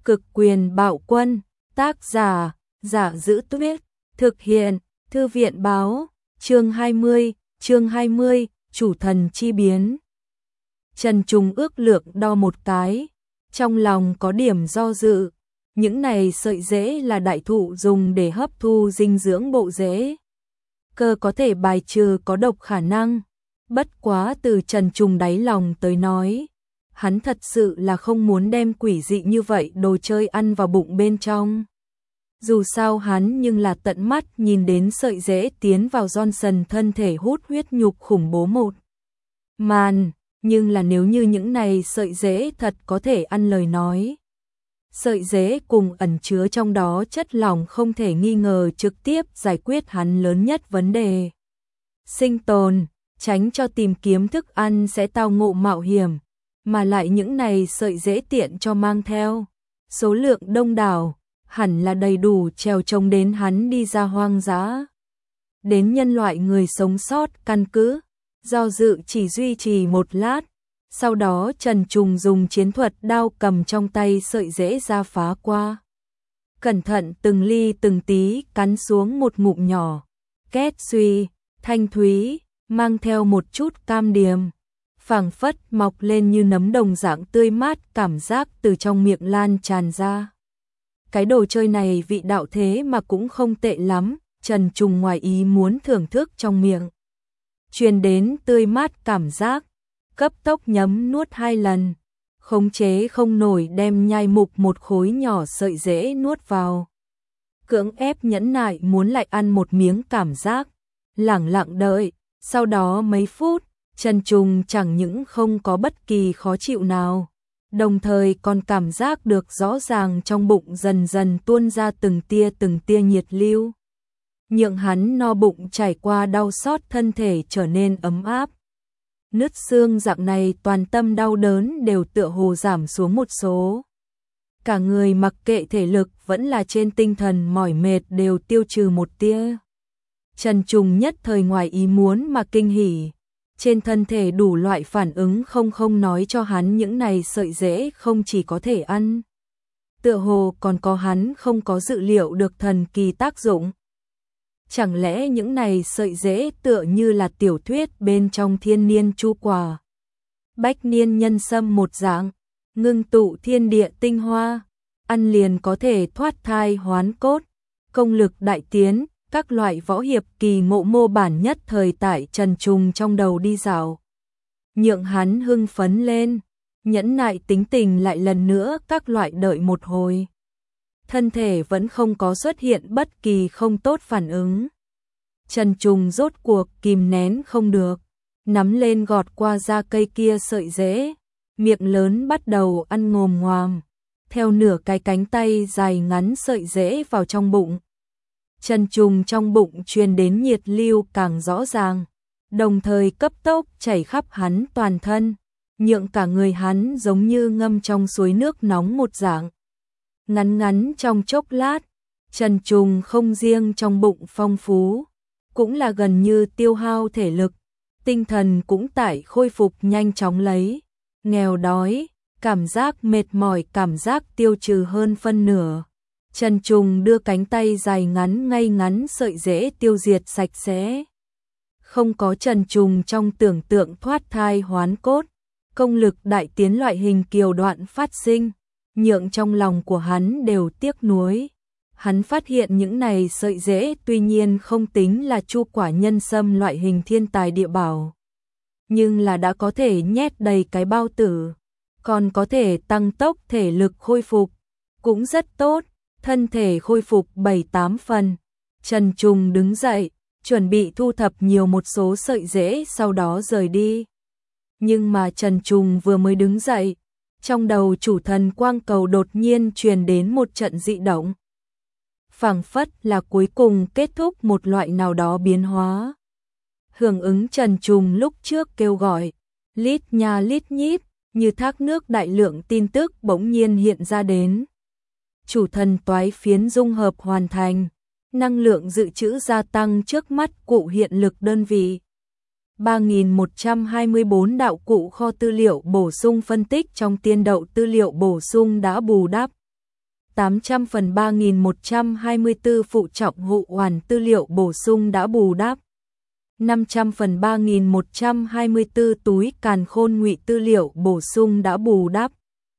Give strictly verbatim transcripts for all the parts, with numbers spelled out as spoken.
Cực quyền bạo quân, tác giả, Giả Giữ Tuyết, thực hiện, Thư viện báo, chương hai mươi, chương hai mươi, chủ thần chi biến. Trần Trùng ước lượng đo một cái, trong lòng có điểm do dự, những này sợi rễ là đại thụ dùng để hấp thu dinh dưỡng bộ rễ. Cơ có thể bài trừ có độc khả năng, bất quá từ Trần Trùng đáy lòng tới nói. Hắn thật sự là không muốn đem quỷ dị như vậy đồ chơi ăn vào bụng bên trong. Dù sao hắn nhưng là tận mắt nhìn đến sợi rễ tiến vào Johnson thân thể hút huyết nhục khủng bố một màn, nhưng là nếu như những này sợi rễ thật có thể ăn lời nói. Sợi rễ cùng ẩn chứa trong đó chất lỏng không thể nghi ngờ trực tiếp giải quyết hắn lớn nhất vấn đề. Sinh tồn, tránh cho tìm kiếm thức ăn sẽ tao ngộ mạo hiểm. Mà lại những này sợi rễ tiện cho mang theo, số lượng đông đảo, hẳn là đầy đủ trèo trống đến hắn đi ra hoang dã. Đến nhân loại người sống sót căn cứ, do dự chỉ duy trì một lát, sau đó Trần Trùng dùng chiến thuật đao cầm trong tay sợi rễ ra phá qua. Cẩn thận từng ly từng tí cắn xuống một ngụm nhỏ, két suy, thanh thúy, mang theo một chút cam điềm. Phảng phất mọc lên như nấm đồng dạng tươi mát, cảm giác từ trong miệng lan tràn ra. Cái đồ chơi này vị đạo thế mà cũng không tệ lắm, Trần Trùng ngoài ý muốn thưởng thức trong miệng. Truyền đến tươi mát cảm giác, cấp tốc nhấm nuốt hai lần, khống chế không nổi đem nhai mục một khối nhỏ sợi rễ nuốt vào. Cưỡng ép nhẫn nại muốn lại ăn một miếng cảm giác, lẳng lặng đợi, sau đó mấy phút. Trần Trùng chẳng những không có bất kỳ khó chịu nào, đồng thời còn cảm giác được rõ ràng trong bụng dần dần tuôn ra từng tia từng tia nhiệt lưu. Nhượng hắn no bụng trải qua đau xót thân thể trở nên ấm áp. Nứt xương dạng này toàn tâm đau đớn đều tựa hồ giảm xuống một số. Cả người mặc kệ thể lực vẫn là trên tinh thần mỏi mệt đều tiêu trừ một tia. Trần Trùng nhất thời ngoài ý muốn mà kinh hỉ. Trên thân thể đủ loại phản ứng không không nói cho hắn những này sợi rễ không chỉ có thể ăn. Tựa hồ còn có hắn không có dự liệu được thần kỳ tác dụng. Chẳng lẽ những này sợi rễ tựa như là tiểu thuyết bên trong thiên niên chu quả. Bách niên nhân sâm một dạng, ngưng tụ thiên địa tinh hoa, ăn liền có thể thoát thai hoán cốt, công lực đại tiến. Các loại võ hiệp kỳ ngộ mô bản nhất thời tại Trần Trùng trong đầu đi dạo. Nhượng hắn hưng phấn lên, nhẫn nại tính tình lại lần nữa các loại đợi một hồi. Thân thể vẫn không có xuất hiện bất kỳ không tốt phản ứng. Trần Trùng rốt cuộc kìm nén không được, nắm lên gọt qua da cây kia sợi rễ, miệng lớn bắt đầu ăn ngồm ngoàm, theo nửa cái cánh tay dài ngắn sợi rễ vào trong bụng. Trần Trùng trong bụng truyền đến nhiệt lưu càng rõ ràng, đồng thời cấp tốc chảy khắp hắn toàn thân, nhượng cả người hắn giống như ngâm trong suối nước nóng một dạng. Ngắn ngắn trong chốc lát, Trần Trùng không riêng trong bụng phong phú, cũng là gần như tiêu hao thể lực, tinh thần cũng tại khôi phục nhanh chóng lấy, nghèo đói, cảm giác mệt mỏi cảm giác tiêu trừ hơn phân nửa. Trần Trùng đưa cánh tay dài ngắn ngay ngắn sợi rễ tiêu diệt sạch sẽ. Không có Trần Trùng trong tưởng tượng thoát thai hoán cốt, công lực đại tiến loại hình kiều đoạn phát sinh, nhượng trong lòng của hắn đều tiếc nuối. Hắn phát hiện những này sợi rễ tuy nhiên không tính là chu quả nhân sâm loại hình thiên tài địa bảo, nhưng là đã có thể nhét đầy cái bao tử, còn có thể tăng tốc thể lực khôi phục, cũng rất tốt. Thân thể khôi phục bảy tám phần, Trần Trùng đứng dậy, chuẩn bị thu thập nhiều một số sợi rễ sau đó rời đi. Nhưng mà Trần Trùng vừa mới đứng dậy, trong đầu chủ thần quang cầu đột nhiên truyền đến một trận dị động. Phảng phất là cuối cùng kết thúc một loại nào đó biến hóa. Hưởng ứng Trần Trùng lúc trước kêu gọi, lít nha lít nhít, như thác nước đại lượng tin tức bỗng nhiên hiện ra đến. Chủ thần toái phiến dung hợp hoàn thành, năng lượng dự trữ gia tăng trước mắt cụ hiện lực đơn vị. ba nghìn một trăm hai mươi bốn đạo cụ kho tư liệu bổ sung phân tích trong tiên đậu tư liệu bổ sung đã bù đắp. tám trăm phần ba nghìn một trăm hai mươi tư phụ trọng hộ hoàn tư liệu bổ sung đã bù đắp. năm trăm phần ba nghìn một trăm hai mươi tư túi càn khôn ngụy tư liệu bổ sung đã bù đắp.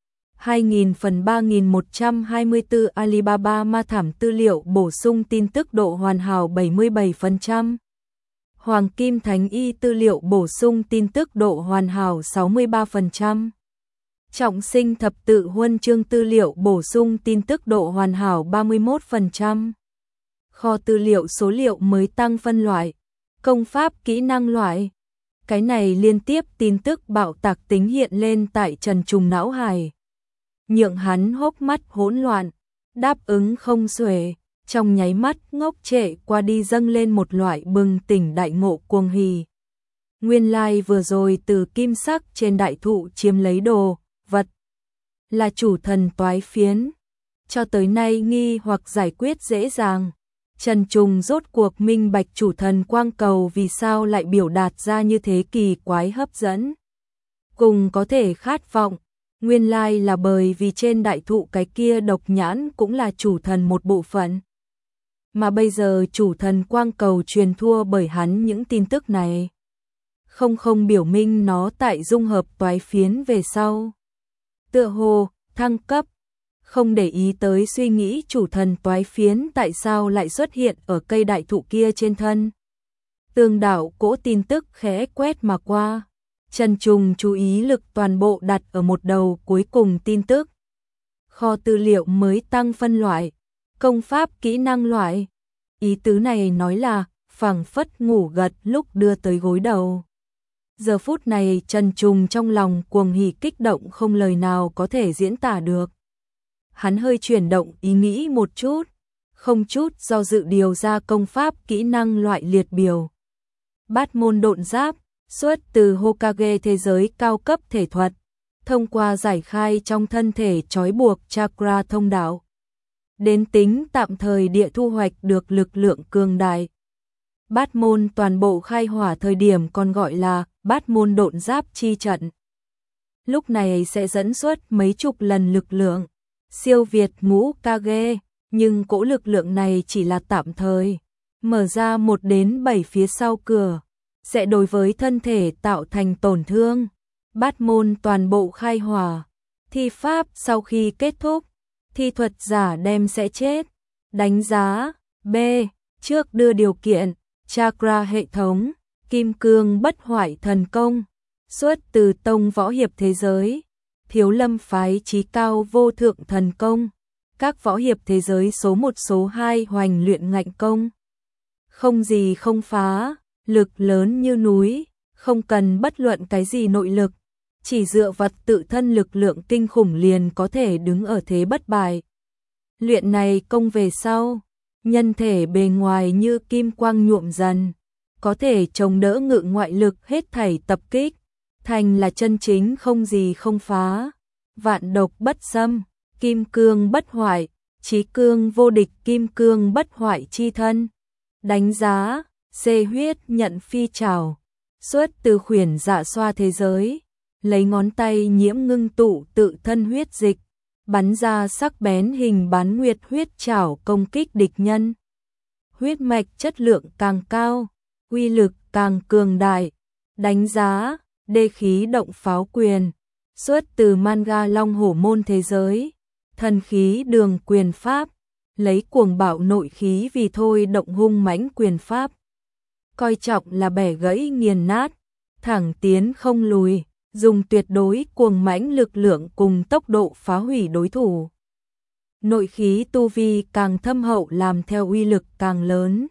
hai nghìn phần ba nghìn một trăm hai mươi tư Alibaba ma thảm tư liệu bổ sung tin tức độ hoàn hảo bảy mươi bảy phần trăm. Hoàng Kim Thánh Y tư liệu bổ sung tin tức độ hoàn hảo sáu mươi ba phần trăm. Trọng Sinh Thập Tự Huân chương tư liệu bổ sung tin tức độ hoàn hảo ba mươi mốt phần trăm. Kho tư liệu số liệu mới tăng phân loại, công pháp kỹ năng loại. Cái này liên tiếp tin tức bạo tạc tính hiện lên tại Trần Trùng não hải, nhượng hắn hốc mắt hỗn loạn, đáp ứng không xuể, trong nháy mắt ngốc trệ qua đi dâng lên một loại bừng tỉnh đại ngộ cuồng hỉ. Nguyên lai like vừa rồi từ kim sắc trên đại thụ chiếm lấy đồ vật là chủ thần toái phiến, cho tới nay nghi hoặc giải quyết dễ dàng. Trần Trùng rốt cuộc minh bạch chủ thần quang cầu vì sao lại biểu đạt ra như thế kỳ quái hấp dẫn, cùng có thể khát vọng. Nguyên lai là bởi vì trên đại thụ cái kia độc nhãn cũng là chủ thần một bộ phận. Mà bây giờ chủ thần quang cầu truyền thua bởi hắn những tin tức này. Không không biểu minh nó tại dung hợp toái phiến về sau. Tựa hồ, thăng cấp. Không để ý tới suy nghĩ chủ thần toái phiến tại sao lại xuất hiện ở cây đại thụ kia trên thân. Tương đạo cỗ tin tức khẽ quét mà qua. Trần Trùng chú ý lực toàn bộ đặt ở một đầu cuối cùng tin tức. Kho tư liệu mới tăng phân loại, công pháp kỹ năng loại. Ý tứ này nói là phảng phất ngủ gật lúc đưa tới gối đầu. Giờ phút này Trần Trùng trong lòng cuồng hỉ kích động không lời nào có thể diễn tả được. Hắn hơi chuyển động ý nghĩ một chút, không chút do dự điều ra công pháp kỹ năng loại liệt biểu. Bát môn độn giáp, xuất từ Hokage thế giới cao cấp thể thuật, thông qua giải khai trong thân thể trói buộc chakra thông đạo. Đến tính tạm thời địa thu hoạch được lực lượng cường đại. Bát môn toàn bộ khai hỏa thời điểm còn gọi là bát môn độn giáp chi trận. Lúc này sẽ dẫn xuất mấy chục lần lực lượng, siêu việt ngũ Kage, nhưng cỗ lực lượng này chỉ là tạm thời, mở ra một đến bảy phía sau cửa, sẽ đối với thân thể tạo thành tổn thương. Bát môn toàn bộ khai hỏa, thi pháp sau khi kết thúc, thi thuật giả đem sẽ chết. Đánh giá B. Trước đưa điều kiện, chakra hệ thống, kim cương bất hoại thần công, xuất từ tông võ hiệp thế giới, thiếu lâm phái chí cao vô thượng thần công, các võ hiệp thế giới số một số hai hoành luyện ngạnh công. Không gì không phá, lực lớn như núi, không cần bất luận cái gì nội lực, chỉ dựa vật tự thân lực lượng kinh khủng liền có thể đứng ở thế bất bại. Luyện này công về sau, nhân thể bề ngoài như kim quang nhuộm dần, có thể chống đỡ ngự ngoại lực hết thảy tập kích, thành là chân chính không gì không phá, vạn độc bất xâm, kim cương bất hoại, chí cương vô địch kim cương bất hoại chi thân. Đánh giá C. Huyết nhận phi trảo, xuất từ khuyển dạ xoa thế giới, lấy ngón tay nhiễm ngưng tụ tự thân huyết dịch, bắn ra sắc bén hình bán nguyệt huyết trảo công kích địch nhân. Huyết mạch chất lượng càng cao, uy lực càng cường đại. Đánh giá Đê khí động pháo quyền, xuất từ manga Long Hổ môn thế giới, thần khí đường quyền pháp, lấy cuồng bạo nội khí vì thôi động hung mãnh quyền pháp. Coi trọng là bẻ gãy nghiền nát, thẳng tiến không lùi, dùng tuyệt đối cuồng mãnh lực lượng cùng tốc độ phá hủy đối thủ. Nội khí tu vi càng thâm hậu làm theo uy lực càng lớn.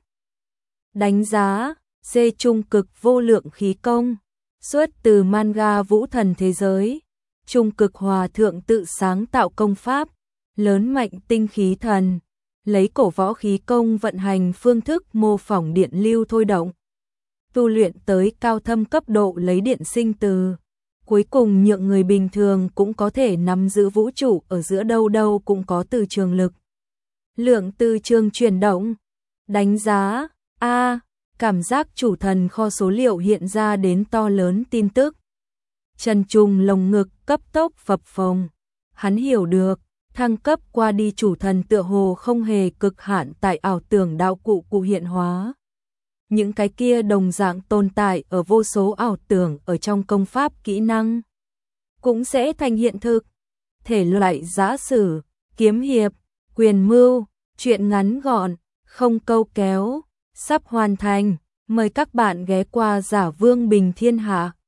Đánh giá C. Trung cực vô lượng khí công, xuất từ manga Vũ Thần thế giới, Trung cực hòa thượng tự sáng tạo công pháp, lớn mạnh tinh khí thần, lấy cổ võ khí công vận hành phương thức mô phỏng điện lưu thôi động, tu luyện tới cao thâm cấp độ lấy điện sinh từ, cuối cùng nhượng người bình thường cũng có thể nắm giữ vũ trụ ở giữa đâu đâu cũng có từ trường lực. Lượng từ trường chuyển động. Đánh giá A. Cảm giác chủ thần kho số liệu hiện ra đến to lớn tin tức. Trần Trùng lồng ngực cấp tốc phập phồng. Hắn hiểu được, thăng cấp qua đi chủ thần tựa hồ không hề cực hạn tại ảo tưởng đạo cụ cụ hiện hóa. Những cái kia đồng dạng tồn tại ở vô số ảo tưởng ở trong công pháp kỹ năng, cũng sẽ thành hiện thực. Thể loại giã sử, kiếm hiệp, quyền mưu, truyện ngắn gọn, không câu kéo, sắp hoàn thành. Mời các bạn ghé qua Giả Vương Bình Thiên Hạ.